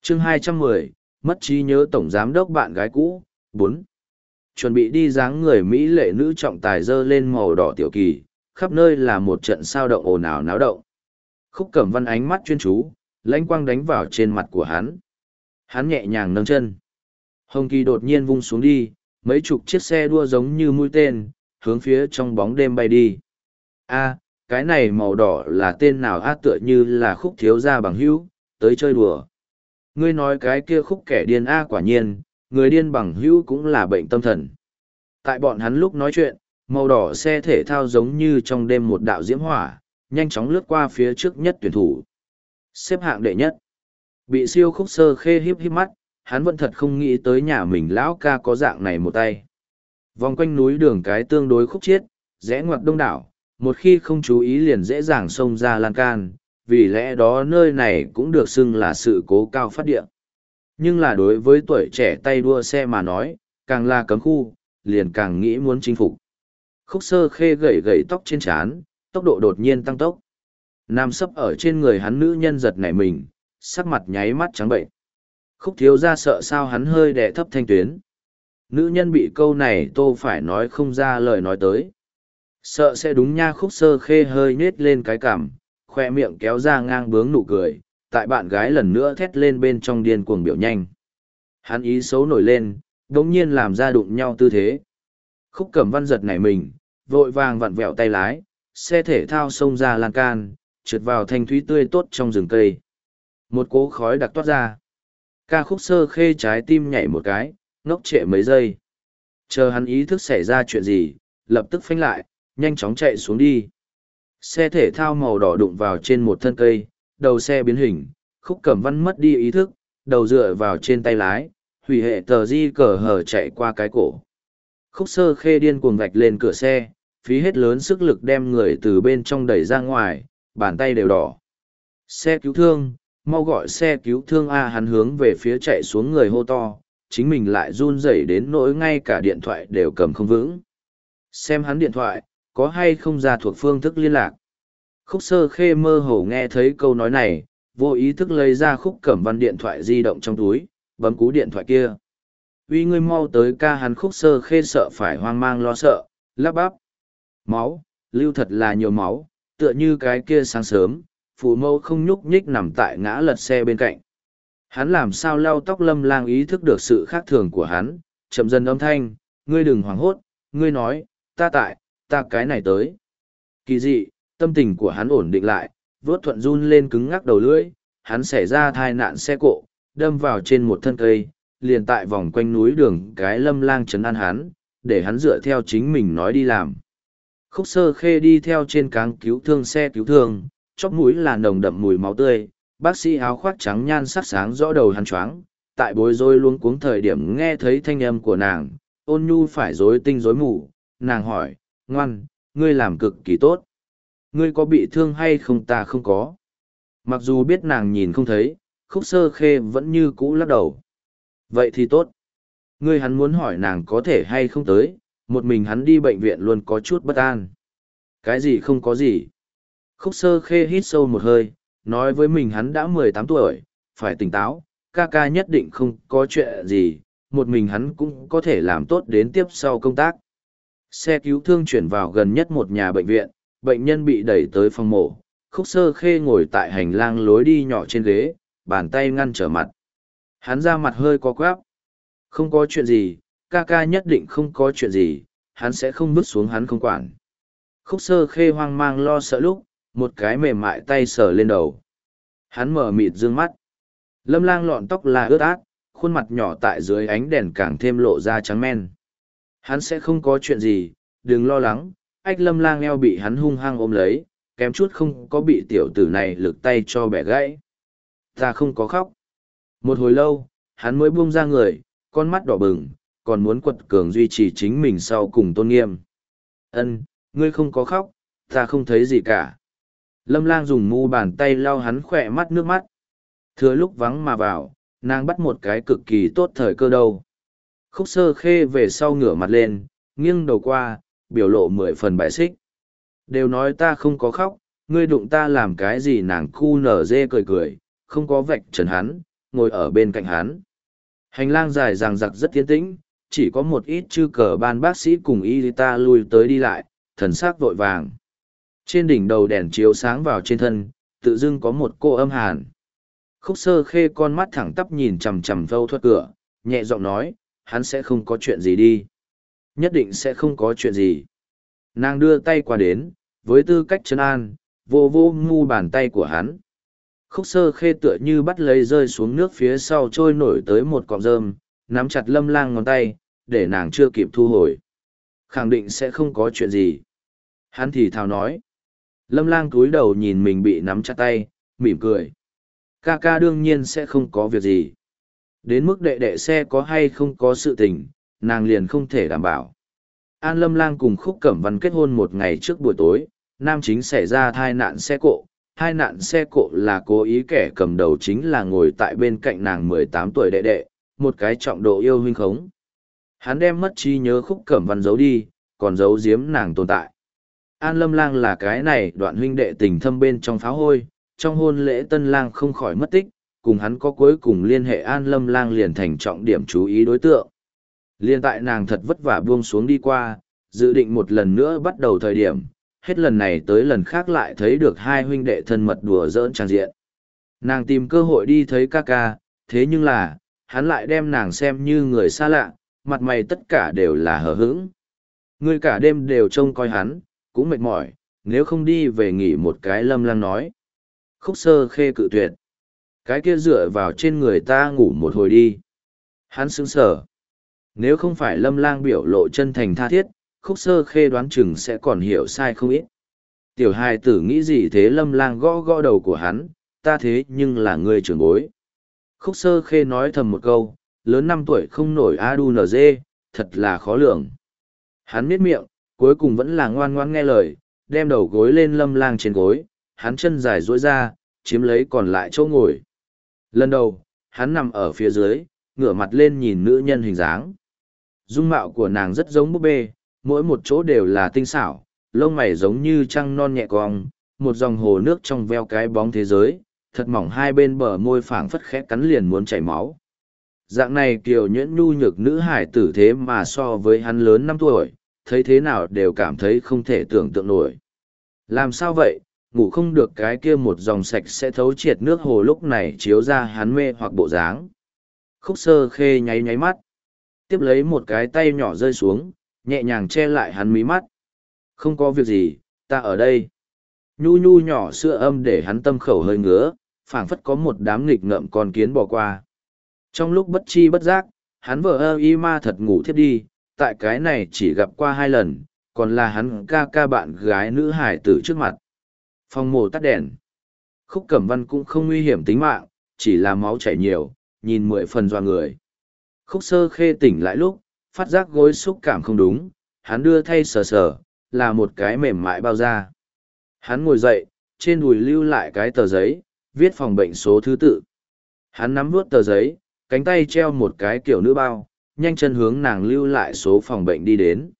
Chương 210, mất trí nhớ tổng giám đốc bạn gái cũ, 4. Chuẩn bị đi dáng người Mỹ lệ nữ trọng tài dơ lên màu đỏ tiểu kỳ, khắp nơi là một trận sao động ồn ào náo động. Khúc Cẩm Văn ánh mắt chuyên chú, lãnh quang đánh vào trên mặt của hắn. Hắn nhẹ nhàng nâng chân. Hồng kỳ đột nhiên vung xuống đi, mấy chục chiếc xe đua giống như mũi tên, hướng phía trong bóng đêm bay đi. A, cái này màu đỏ là tên nào á, tựa như là Khúc thiếu gia bằng hữu, tới chơi đùa. Ngươi nói cái kia Khúc kẻ điên a, quả nhiên, người điên bằng hữu cũng là bệnh tâm thần. Tại bọn hắn lúc nói chuyện, màu đỏ xe thể thao giống như trong đêm một đạo diễm hỏa, nhanh chóng lướt qua phía trước nhất tuyển thủ. Xếp hạng đệ nhất. Bị siêu Khúc Sơ Khê híp híp mắt, hắn vẫn thật không nghĩ tới nhà mình lão ca có dạng này một tay. Vòng quanh núi đường cái tương đối khúc chiết, rẽ ngoặt đông đảo, một khi không chú ý liền dễ dàng xông ra lan can, vì lẽ đó nơi này cũng được xưng là sự cố cao phát địa. Nhưng là đối với tuổi trẻ tay đua xe mà nói, càng là cấm khu, liền càng nghĩ muốn chinh phục. Khúc Sơ Khê gẩy gẩy tóc trên trán, tốc độ đột nhiên tăng tốc. Nam sấp ở trên người hắn nữ nhân giật nảy mình, sắc mặt nháy mắt trắng bệnh. Khúc thiếu gia sợ sao hắn hơi đè thấp thanh tuyến. Nữ nhân bị câu này tô phải nói không ra lời nói tới. Sợ sẽ đúng nha. Khúc Sơ Khê hơi nết lên cái cằm, khoe miệng kéo ra ngang bướng nụ cười, tại bạn gái lần nữa thét lên bên trong điên cuồng biểu nhanh. Hắn ý xấu nổi lên, đống nhiên làm ra đụng nhau tư thế. Khúc Cẩm Văn giật nảy mình, vội vàng vặn vẹo tay lái, xe thể thao xông ra lan can, trượt vào thanh thúy tươi tốt trong rừng cây. Một cỗ khói đặc toát ra. Ca Khúc Sơ Khê trái tim nhảy một cái, ngốc trệ mấy giây. Chờ hắn ý thức xảy ra chuyện gì, lập tức phanh lại, nhanh chóng chạy xuống đi. Xe thể thao màu đỏ đụng vào trên một thân cây, đầu xe biến hình, Khúc Cẩm Văn mất đi ý thức, đầu dựa vào trên tay lái, hủy hệ tờ di cờ hở chạy qua cái cổ. Khúc Sơ Khê điên cuồng vạch lên cửa xe, phí hết lớn sức lực đem người từ bên trong đẩy ra ngoài, bàn tay đều đỏ. Xe cứu thương, mau gọi xe cứu thương a. Hắn hướng về phía chạy xuống người hô to, chính mình lại run rẩy đến nỗi ngay cả điện thoại đều cầm không vững. Xem hắn điện thoại, có hay không ra thuộc phương thức liên lạc. Khúc Sơ Khê mơ hồ nghe thấy câu nói này, vô ý thức lấy ra Khúc Cẩm Văn điện thoại di động trong túi, bấm cú điện thoại kia. Uy, ngươi mau tới ca. Hắn Khúc Sơ Khê sợ phải hoang mang lo sợ, lắp bắp. Máu, lưu thật là nhiều máu, tựa như cái kia sáng sớm, phụ mẫu không nhúc nhích nằm tại ngã lật xe bên cạnh. Hắn làm sao lau tóc. Lâm Lang ý thức được sự khác thường của hắn, chậm dần âm thanh, ngươi đừng hoảng hốt, ngươi nói, ta cái này tới. Kỳ dị, tâm tình của hắn ổn định lại, vớt thuận run lên cứng ngắc đầu lưỡi, hắn xảy ra tai nạn xe cộ, đâm vào trên một thân cây, liền tại vòng quanh núi đường cái. Lâm Lang trấn an hắn, để hắn dựa theo chính mình nói đi làm. Khúc Sơ Khê đi theo trên cáng cứu thương xe cứu thương, chóp mũi là nồng đậm mùi máu tươi, bác sĩ áo khoác trắng nhan sắc sáng rõ đầu hắn choáng, tại bối rối luống cuống thời điểm nghe thấy thanh âm của nàng, ôn nhu phải rối tinh rối mù, nàng hỏi, ngoan, ngươi làm cực kỳ tốt. Ngươi có bị thương hay không? Ta không có. Mặc dù biết nàng nhìn không thấy, Khúc Sơ Khê vẫn như cũ lắc đầu. Vậy thì tốt. Ngươi hắn muốn hỏi nàng có thể hay không tới, một mình hắn đi bệnh viện luôn có chút bất an. Cái gì không có gì. Khúc Sơ Khê hít sâu một hơi, nói với mình hắn đã 18 tuổi, phải tỉnh táo, ca ca nhất định không có chuyện gì, một mình hắn cũng có thể làm tốt đến tiếp sau công tác. Xe cứu thương chuyển vào gần nhất một nhà bệnh viện, bệnh nhân bị đẩy tới phòng mổ, Khúc Sơ Khê ngồi tại hành lang lối đi nhỏ trên ghế, bàn tay ngăn trở mặt. Hắn ra mặt hơi có quáp. Không có chuyện gì, ca ca nhất định không có chuyện gì, hắn sẽ không vứt xuống hắn không quản. Khúc Sơ Khê hoang mang lo sợ lúc, một cái mềm mại tay sờ lên đầu. Hắn mở mịt dương mắt. Lâm Lang lọn tóc là ướt át, khuôn mặt nhỏ tại dưới ánh đèn càng thêm lộ ra trắng men. Hắn sẽ không có chuyện gì, đừng lo lắng. Ách. Lâm Lang eo bị hắn hung hăng ôm lấy, kém chút không có bị tiểu tử này lực tay cho bẻ gãy. Ta không có khóc. Một hồi lâu, hắn mới buông ra người, con mắt đỏ bừng, còn muốn quật cường duy trì chính mình sau cùng tôn nghiêm. Ân, ngươi không có khóc, ta không thấy gì cả. Lâm Lang dùng mu bàn tay lau hắn khỏe mắt nước mắt. Thừa lúc vắng mà vào, nàng bắt một cái cực kỳ tốt thời cơ đâu. Khúc Sơ Khê về sau ngửa mặt lên, nghiêng đầu qua, biểu lộ 10 phần bại xích. Đều nói ta không có khóc, ngươi đụng ta làm cái gì? Nàng cu nở dê cười cười, không có vạch trần hắn, ngồi ở bên cạnh hắn. Hành lang dài dằng dặc rất tiến tĩnh, chỉ có một ít chư cờ ban bác sĩ cùng y ta lui tới đi lại, thần sắc vội vàng. Trên đỉnh đầu đèn chiếu sáng vào trên thân, tự dưng có một cô âm hàn. Khúc Sơ Khê con mắt thẳng tắp nhìn chằm chằm phẫu thuật cửa, nhẹ giọng nói, hắn sẽ không có chuyện gì đi. Nhất định sẽ không có chuyện gì. Nàng đưa tay qua đến, với tư cách trấn an, vô vô ngu bàn tay của hắn. Khúc Sơ Khê tựa như bắt lấy rơi xuống nước phía sau trôi nổi tới một cọng rơm, nắm chặt Lâm Lang ngón tay, để nàng chưa kịp thu hồi. Khẳng định sẽ không có chuyện gì. Hắn thì thào nói. Lâm Lang cúi đầu nhìn mình bị nắm chặt tay, mỉm cười. Ca ca đương nhiên sẽ không có việc gì. Đến mức đệ đệ xe có hay không có sự tình, nàng liền không thể đảm bảo. An Lâm Lang cùng Khúc Cẩm Văn kết hôn một ngày trước buổi tối, nam chính xảy ra tai nạn xe cộ. Tai nạn xe cộ là cố ý, kẻ cầm đầu chính là ngồi tại bên cạnh nàng 18 tuổi đệ đệ, một cái trọng độ yêu huynh khống. Hắn đem mất trí nhớ Khúc Cẩm Văn giấu đi, còn giấu giếm nàng tồn tại. An Lâm Lang là cái này đoạn huynh đệ tình thâm bên trong pháo hôi, trong hôn lễ tân lang không khỏi mất tích, cùng hắn có cuối cùng liên hệ An Lâm Lang liền thành trọng điểm chú ý đối tượng. Liên tại nàng thật vất vả buông xuống đi qua, dự định một lần nữa bắt đầu thời điểm, hết lần này tới lần khác lại thấy được hai huynh đệ thân mật đùa giỡn tràn diện. Nàng tìm cơ hội đi thấy ca ca, thế nhưng là, hắn lại đem nàng xem như người xa lạ, mặt mày tất cả đều là hờ hững. Người cả đêm đều trông coi hắn, cũng mệt mỏi, nếu không đi về nghỉ một cái. Lâm Lang nói. Khúc Sơ Khê cự tuyệt. Cái kia dựa vào trên người ta ngủ một hồi đi. Hắn sững sờ. Nếu không phải Lâm Lang biểu lộ chân thành tha thiết, Khúc Sơ Khê đoán chừng sẽ còn hiểu sai không ít. Tiểu hài tử nghĩ gì thế? Lâm Lang gõ gõ đầu của hắn, ta thế nhưng là người trưởng bối. Khúc Sơ Khê nói thầm một câu, lớn 5 tuổi không nổi ADUNG, thật là khó lường. Hắn miết miệng, cuối cùng vẫn là ngoan ngoãn nghe lời, đem đầu gối lên Lâm Lang trên gối, hắn chân dài duỗi ra, chiếm lấy còn lại chỗ ngồi. Lần đầu, hắn nằm ở phía dưới, ngửa mặt lên nhìn nữ nhân hình dáng. Dung mạo của nàng rất giống búp bê, mỗi một chỗ đều là tinh xảo, lông mày giống như trăng non nhẹ cong, một dòng hồ nước trong veo cái bóng thế giới, thật mỏng hai bên bờ môi phảng phất khẽ cắn liền muốn chảy máu. Dạng này kiều nhuyễn nhu nhược nữ hải tử thế mà so với hắn lớn 5 tuổi, thấy thế nào đều cảm thấy không thể tưởng tượng nổi. Làm sao vậy, ngủ không được? Cái kia một dòng sạch sẽ thấu triệt nước hồ lúc này chiếu ra hắn mê hoặc bộ dáng. Khúc Sơ Khê nháy nháy mắt, tiếp lấy một cái tay nhỏ rơi xuống, nhẹ nhàng che lại hắn mí mắt. Không có việc gì, ta ở đây. Nhu nhu nhỏ sữa âm để hắn tâm khẩu hơi ngứa, phảng phất có một đám nghịch ngợm con kiến bỏ qua. Trong lúc bất chi bất giác, hắn vợ ơ y ma thật ngủ thiếp đi, tại cái này chỉ gặp qua 2 lần, còn là hắn ca ca bạn gái nữ hải tử trước mặt. Phòng mổ tắt đèn. Khúc Cẩm Văn cũng không nguy hiểm tính mạng, chỉ là máu chảy nhiều, nhìn 10 phần dọa người. Khúc Sơ Khê tỉnh lại lúc, phát giác gối xúc cảm không đúng, hắn đưa thay sờ sờ, là một cái mềm mại bao da. Hắn ngồi dậy, trên đùi lưu lại cái tờ giấy, viết phòng bệnh số thứ tự. Hắn nắm vuốt tờ giấy, cánh tay treo một cái kiểu nữ bao, nhanh chân hướng nàng lưu lại số phòng bệnh đi đến.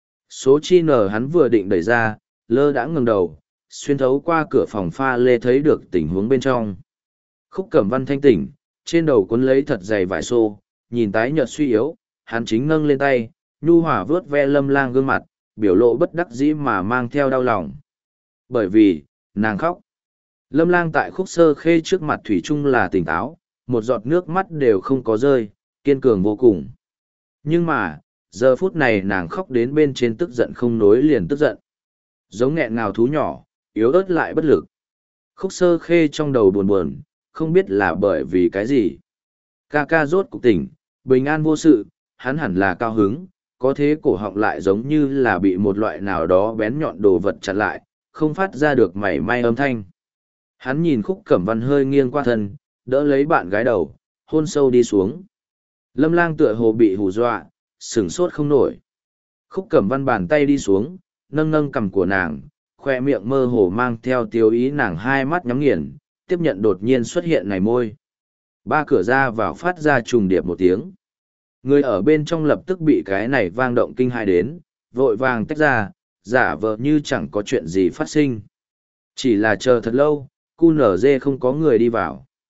Số chi nở hắn vừa định đẩy ra, lơ đã ngừng đầu, xuyên thấu qua cửa phòng pha lê thấy được tình huống bên trong. Khúc Cẩm Văn thanh tỉnh, trên đầu cuốn lấy thật dày vải xô, nhìn tái nhợt suy yếu, hắn chính nâng lên tay, nhu hòa vớt ve Lâm Lang gương mặt, biểu lộ bất đắc dĩ mà mang theo đau lòng. Bởi vì, nàng khóc. Lâm Lang tại Khúc Sơ Khê trước mặt thủy chung là tỉnh táo, một giọt nước mắt đều không có rơi, kiên cường vô cùng. Nhưng mà, giờ phút này nàng khóc đến bên trên tức giận không nối liền tức giận. Giống nghẹn ngào thú nhỏ, yếu ớt lại bất lực. Khúc Sơ Khê trong đầu buồn buồn, không biết là bởi vì cái gì. Ca ca rốt cục tỉnh, bình an vô sự, hắn hẳn là cao hứng, có thế cổ họng lại giống như là bị một loại nào đó bén nhọn đồ vật chặn lại, không phát ra được mảy may âm thanh. Hắn nhìn Khúc Cẩm Văn hơi nghiêng qua thân, đỡ lấy bạn gái đầu, hôn sâu đi xuống. Lâm Lang tựa hồ bị hù dọa, sửng sốt không nổi. Khúc Cẩm Văn bàn tay đi xuống, nâng nâng cằm của nàng, khoe miệng mơ hồ mang theo tiêu ý, nàng hai mắt nhắm nghiền, tiếp nhận đột nhiên xuất hiện này môi. Ba cửa ra vào phát ra trùng điệp một tiếng. Người ở bên trong lập tức bị cái này vang động kinh hãi đến, vội vàng tách ra, giả vờ như chẳng có chuyện gì phát sinh. Chỉ là chờ thật lâu, cu nở dê không có người đi vào.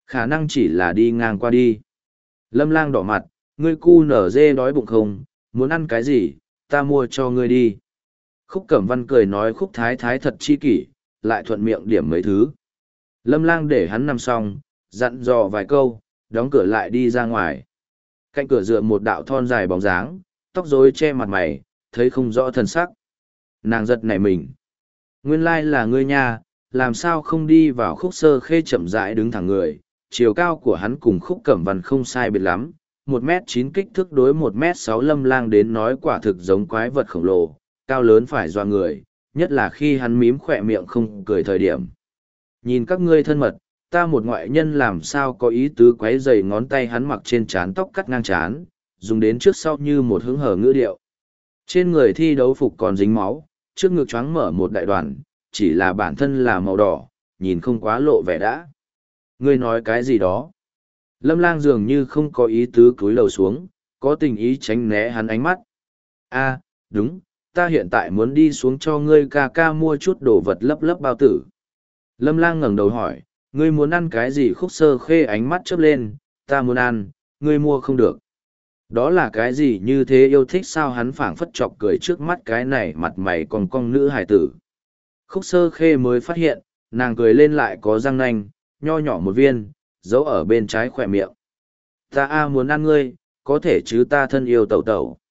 Khả năng chỉ là đi ngang qua đi. Lâm Lang đỏ mặt, ngươi cu nở dê đói bụng không, muốn ăn cái gì, ta mua cho ngươi đi. Khúc Cẩm Văn cười nói Khúc Thái Thái thật chi kỷ, lại thuận miệng điểm mấy thứ. Lâm Lang để hắn nằm xong, dặn dò vài câu, đóng cửa lại đi ra ngoài. Cạnh cửa dựa một đạo thon dài bóng dáng, tóc rối che mặt mày, thấy không rõ thân sắc. Nàng giật nảy mình. Nguyên lai là ngươi nha, làm sao không đi vào Khúc Sơ Khê chậm rãi đứng thẳng người. Chiều cao của hắn cùng Khúc Cẩm Văn không sai biệt lắm, 1m9 kích thước đối 1m6 Lâm Lang đến nói quả thực giống quái vật khổng lồ, cao lớn phải doa người, nhất là khi hắn mím khỏe miệng không cười thời điểm. Nhìn các ngươi thân mật, ta một ngoại nhân làm sao có ý tứ quấy rầy ngón tay hắn mặc trên trán tóc cắt ngang trán, dùng đến trước sau như một hứng hở ngữ điệu. Trên người thi đấu phục còn dính máu, trước ngực choáng mở một đại đoàn, chỉ là bản thân là màu đỏ, nhìn không quá lộ vẻ đã. Ngươi nói cái gì đó? Lâm Lang dường như không có ý tứ cúi đầu xuống, có tình ý tránh né hắn ánh mắt. A, đúng, ta hiện tại muốn đi xuống cho ngươi ca ca mua chút đồ vật lấp lấp bao tử. Lâm Lang ngẩng đầu hỏi, ngươi muốn ăn cái gì? Khúc Sơ Khê ánh mắt chớp lên, ta muốn ăn, ngươi mua không được. Đó là cái gì như thế yêu thích sao? Hắn phảng phất chọc cười trước mắt cái này mặt mày còn cong nữ hài tử. Khúc Sơ Khê mới phát hiện, nàng cười lên lại có răng nanh, nho nhỏ một viên, giấu ở bên trái khỏe miệng. Ta muốn ăn ngươi, có thể chứ ta thân yêu tẩu tẩu.